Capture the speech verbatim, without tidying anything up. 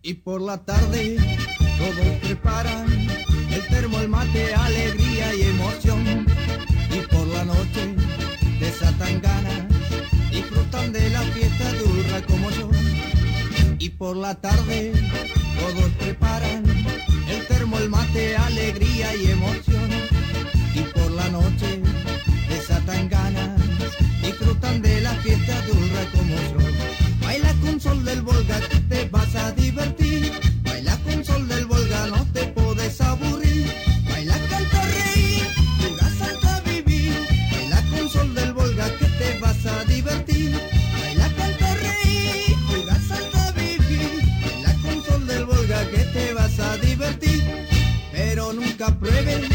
Y por la tarde todos preparan el termo, el mate, alegría y emoción. Y por la noche desatan ganas, disfrutan de la fiesta dulce como yo. Y por la tarde todos preparan el termo, el mate, alegría y emoción. Y por la noche desatan ganas, disfrutan de la fiesta dulce como yo. Baila con sol del Volga que te vas a divertir. Baila con sol del Volga, no te puedes aburrir. Baila, canta, reír, jugar, salta, vivir. Baila con sol del Volga que te vas a divertir. Baila, canta, reír, jugar, salta, vivir. Baila con sol del Volga que te vas a divertir. Pero nunca pruebes